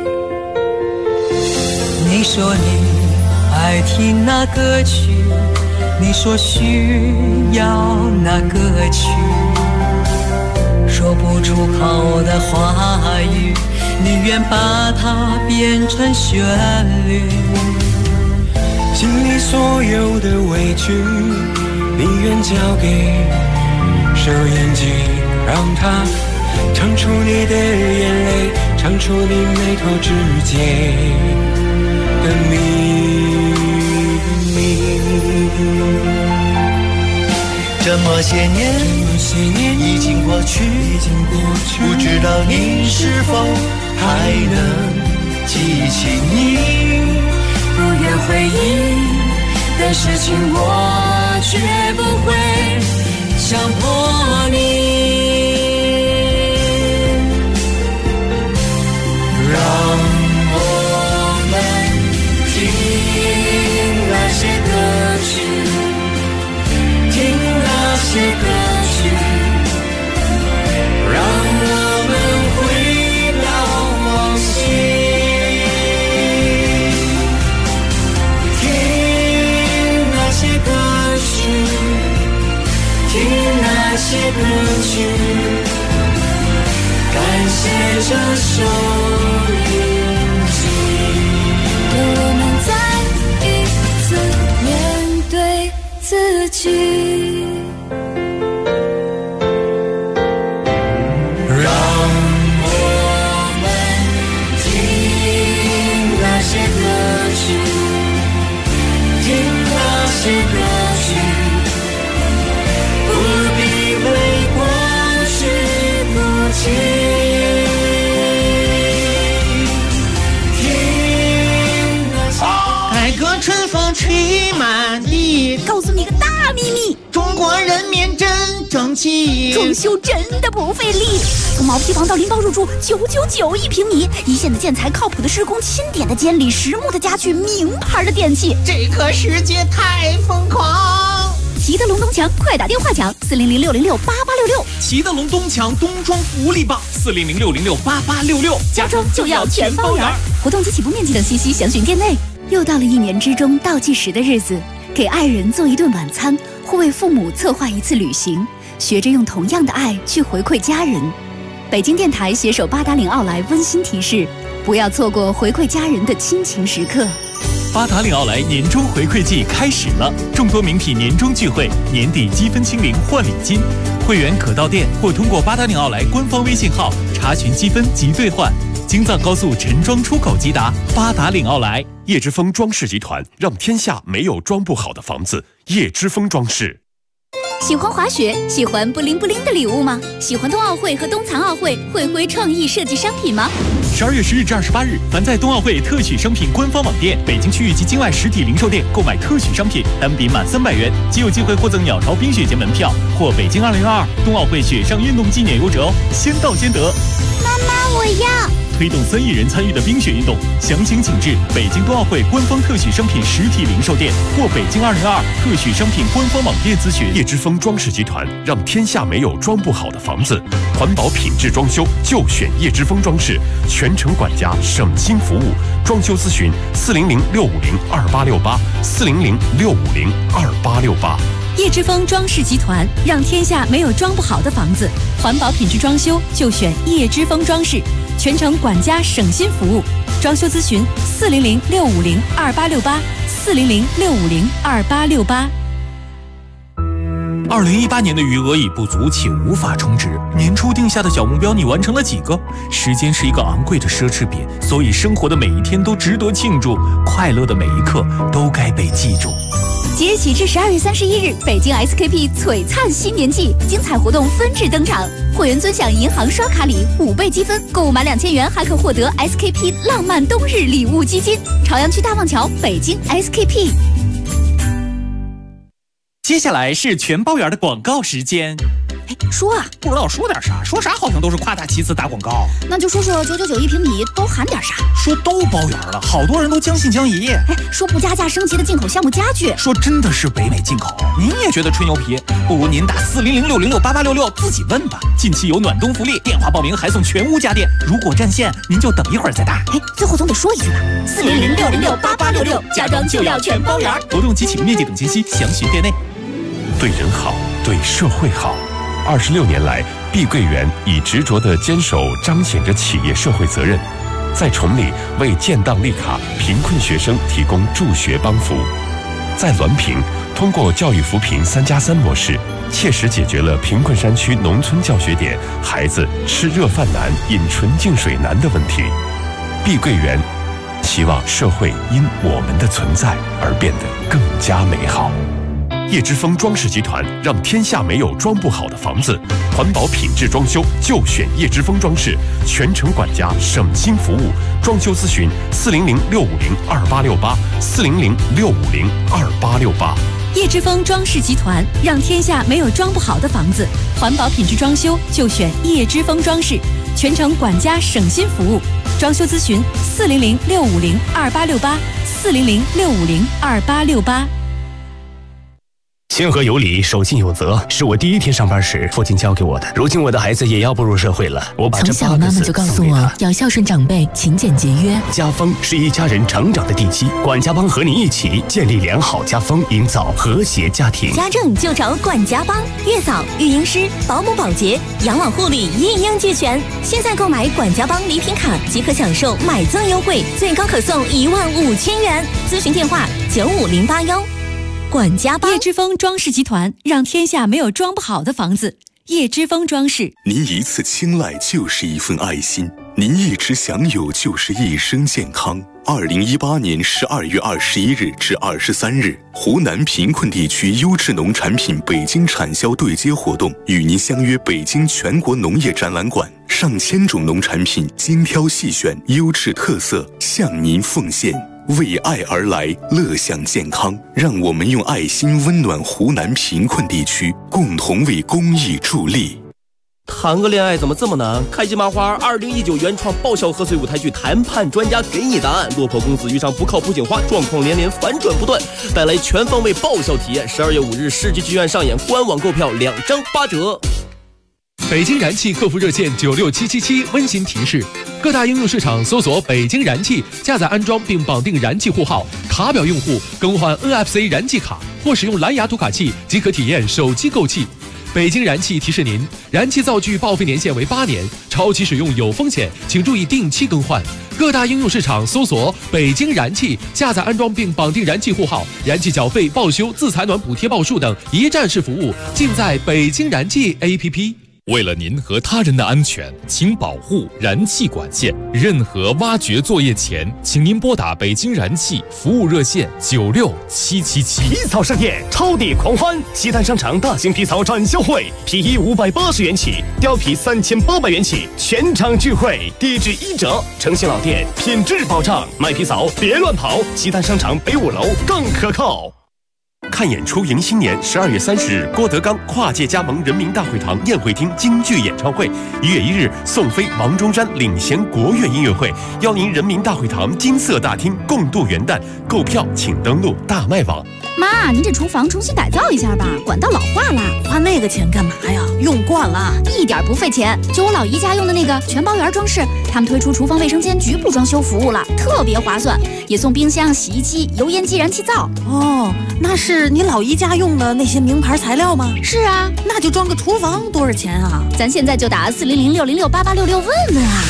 你说你爱听那歌曲，你说需要那歌曲，说不出口的话语， 宁愿把它变成旋律。 心里所有的委屈，宁愿交给收音机，让它唱出你的眼泪，唱出你眉头之间的秘密。 这么些年已经过去，不知道你是否还能记起你。 不愿回忆的事情，我绝不会强迫你。 让我们听那些歌曲，听那些歌曲，让我们回到往昔。听那些歌曲，听那些歌曲，感谢这首音机， 让我们再一次面对自己。 让我们听那些歌曲，听那些歌曲，不必为过去哭泣。 改革春风吹满地， 告诉你个大秘密， 中国人民真争气， 装修真的不费力。从毛坯房到拎包入住，999一平米，一线的建材，靠谱的施工，钦点的监理，实木的家具，名牌的电器， 这个世界太疯狂。 齐德龙东墙，快打电话抢400-606-8866。 齐德龙东墙冬装福利棒400-606-8866， 家装就要全包圆。活动及起步面积等信息详询店内。又到了1年之中倒计时的日子，给爱人做一顿晚餐，或为父母策划一次旅行，学着用同样的爱去回馈家人。北京电台携手八达岭奥莱温馨提示：不要错过回馈家人的亲情时刻。 八达岭奥莱年终回馈季开始了，众多名品年终聚会，年底积分清零换礼金，会员可到店或通过八达岭奥莱官方微信号查询积分及兑换。京藏高速陈庄出口即达，八达岭奥莱。 叶之峰装饰集团，让天下没有装不好的房子。叶之峰装饰。 喜欢滑雪，喜欢布灵布灵的礼物吗？喜欢冬奥会和冬残奥会会徽创意设计商品吗 ？12月10日至28日，凡在冬奥会特许商品官方网店、北京区域及境外实体零售店购买特许商品，单笔满300元，即有机会获赠鸟巢冰雪节门票或北京2022冬奥会雪上运动纪念游折哦，先到先得。 妈妈，我要！ 推动3亿人参与的冰雪运动，详情请至北京冬奥会官方特许商品实体零售店或北京2022特许商品官方网店咨询。 叶之峰装饰集团，让天下没有装不好的房子。环保品质装修就选叶之峰装饰，全程管家，省心服务。装修咨询400-650-2868 400-650-2868。 叶之峰装饰集团，让天下没有装不好的房子。环保品质装修就选叶之峰装饰，全程管家省心服务。装修咨询400-650-2868 400-650-2868。 2018年的余额已不足，且无法充值。年初定下的小目标，你完成了几个？时间是一个昂贵的奢侈品，所以生活的每一天都值得庆祝，快乐的每一刻都该被记住。 即日起至12月31日，北京 SKP 璀璨新年季精彩活动纷至登场，会员尊享银行刷卡礼5倍积分，购物满2000元还可获得 SKP 浪漫冬日礼物基金。朝阳区大望桥，北京 SKP。 接下来是全包圆的广告时间。 说啊， 不知道说点啥，说啥好像都是夸大其词打广告。 那就说说999一平米都含点啥？ 说都包圆了，好多人都将信将疑。 说不加价升级的进口项目家具， 说真的是北美进口，您也觉得吹牛皮？不如您打400-606-8866自己问吧。近期有暖冬福利，电话报名还送全屋家电。如果占线，您就等一会儿再打。 最后总得说一句吧，400-606-8866，家装就要全包圆。 活动及起步面积等信息详询店内。 对人好，对社会好， 26年来，碧桂园以执着地坚守彰显着企业社会责任，在崇礼为建档立卡贫困学生提供助学帮扶，在滦平通过教育扶贫3+3模式，切实解决了贫困山区农村教学点孩子吃热饭难、饮纯净水难的问题。碧桂园希望社会因我们的存在而变得更加美好。叶之峰装饰集团，让天下没有装不好的房子。环保品质装修就选叶之峰装饰，全程管家，省心服务。装修咨询400-650-2868，400-650-2868。 叶之峰装饰集团，让天下没有装不好的房子。环保品质装修就选叶之峰装饰，全程管家，省心服务。装修咨询400-650-2868，400-650-2868。 谦和有礼，守信有责，是我第一天上班时父亲教给我的。如今我的孩子也要步入社会了，我把这从小妈妈就告诉我要孝顺长辈，勤俭节约。 家风是一家人成长的地基，管家帮和你一起建立良好家风，营造和谐家庭。 家政就找管家帮，月嫂、育婴师、保姆、保洁、养老护理一应俱全。现在购买管家帮礼品卡即可享受买赠优惠，最高可送15000元。咨询电话95081。管家帮。 叶之峰装饰集团，让天下没有装不好的房子。叶之峰装饰。 您一次青睐就是一份爱心，您一直享有就是一生健康。2018年12月21日至23日，湖南贫困地区优质农产品北京产销对接活动，与您相约北京全国农业展览馆，上千种农产品精挑细选，优质特色向您奉献。为爱而来，乐享健康。让我们用爱心温暖湖南贫困地区，共同为公益助力。 谈个恋爱怎么这么难？开心麻花2019原创爆笑贺岁舞台剧《谈判专家》给你答案。落魄公子遇上不靠谱警花，状况连连，反转不断，带来全方位爆笑体验。12月5日世纪剧院上演，官网购票2张8折。 北京燃气客服热线96777温馨提示：各大应用市场搜索北京燃气，下载安装并绑定燃气户号，卡表用户更换 NFC 燃气卡或使用蓝牙读卡器即可体验手机购气。北京燃气提示您，燃气灶具报废年限为8年，超期使用有风险，请注意定期更换。各大应用市场搜索北京燃气，下载安装并绑定燃气户号，燃气缴费、报修、自采暖补贴报数等一站式服务尽在北京燃气 APP。 为了您和他人的安全，请保护燃气管线。任何挖掘作业前，请您拨打北京燃气服务热线96777。 皮草盛宴，超抵狂欢！西单商场大型皮草展销会，皮衣580元起，貂皮3800元起，全场聚会，低至1折。诚信老店，品质保障，卖皮草别乱跑。西单商场北5楼更可靠。 看演出迎新年，12月30日，郭德纲跨界加盟人民大会堂宴会厅京剧演唱会。1月1日，宋飞、王中山领衔国乐音乐会，邀您人民大会堂金色大厅共度元旦。购票请登录大麦网。 妈，您这厨房重新改造一下吧，管道老化了。 花那个钱干嘛呀？用惯了， 一点不费钱。就我老姨家用的那个全包圆装饰，他们推出厨房卫生间局部装修服务了，特别划算，也送冰箱、洗衣机、油烟机、燃气灶。 哦，那是你老姨家用的那些名牌材料吗？ 是啊， 那就装个厨房多少钱啊？ 咱现在就打400-606-8866问问啊。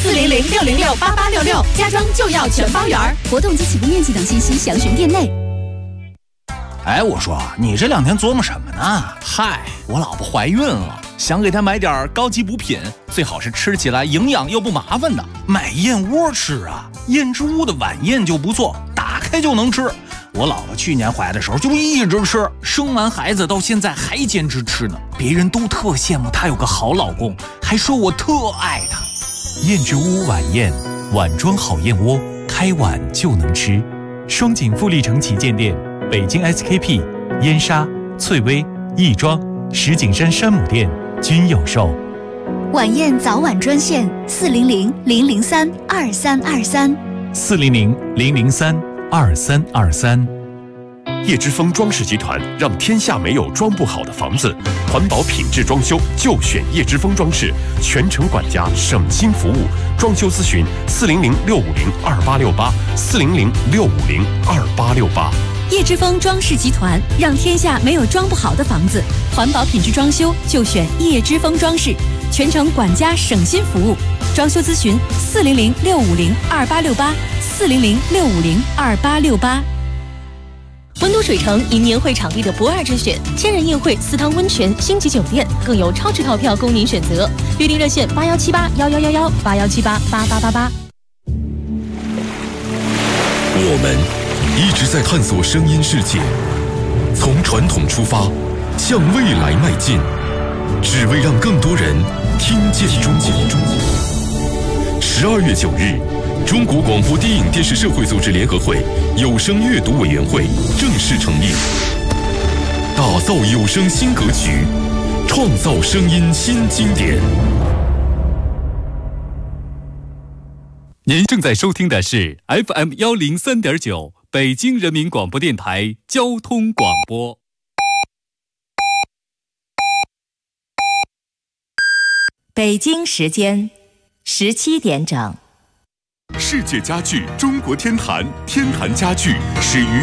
400-606-8866，家装就要全包圆。 活动及起步面积等信息详询店内。 哎，我说你这2天琢磨什么呢？嗨，我老婆怀孕了，想给她买点高级补品，最好是吃起来营养又不麻烦的。买燕窝吃啊，燕之屋的晚宴就不错，打开就能吃。我老婆去年怀的时候就一直吃，生完孩子到现在还坚持吃呢。别人都特羡慕她有个好老公，还说我特爱她。 燕之屋晚宴，碗装好燕窝，开碗就能吃。双井富力城旗舰店。北京 SKP、燕莎、翠微、亦庄、石景山山姆店均有售。 晚宴早晚专线400-003-2323。 400-003-2323。 叶之峰装饰集团，让天下没有装不好的房子。环保品质装修就选叶之峰装饰，全程管家，省心服务。装修咨询400-650-2868，400-650-2868。 叶之峰装饰集团，让天下没有装不好的房子。环保品质装修就选叶之峰装饰，全程管家省心服务。装修咨询400-650-2868，400-650-2868。 温都水城因年会场地的不二之选，千人宴会、4汤温泉、星级酒店，更有超值套票供您选择。预订热线81781111，81788888。 我们一直在探索声音世界，从传统出发，向未来迈进，只为让更多人听见中国。12月9日，中国广播电影电视社会组织联合会有声阅读委员会正式成立，打造有声新格局，创造声音新经典。 您正在收听的是 FM103.9北京人民广播电台交通广播。 北京时间17点整。 世界家具中国天坛，天坛家具始于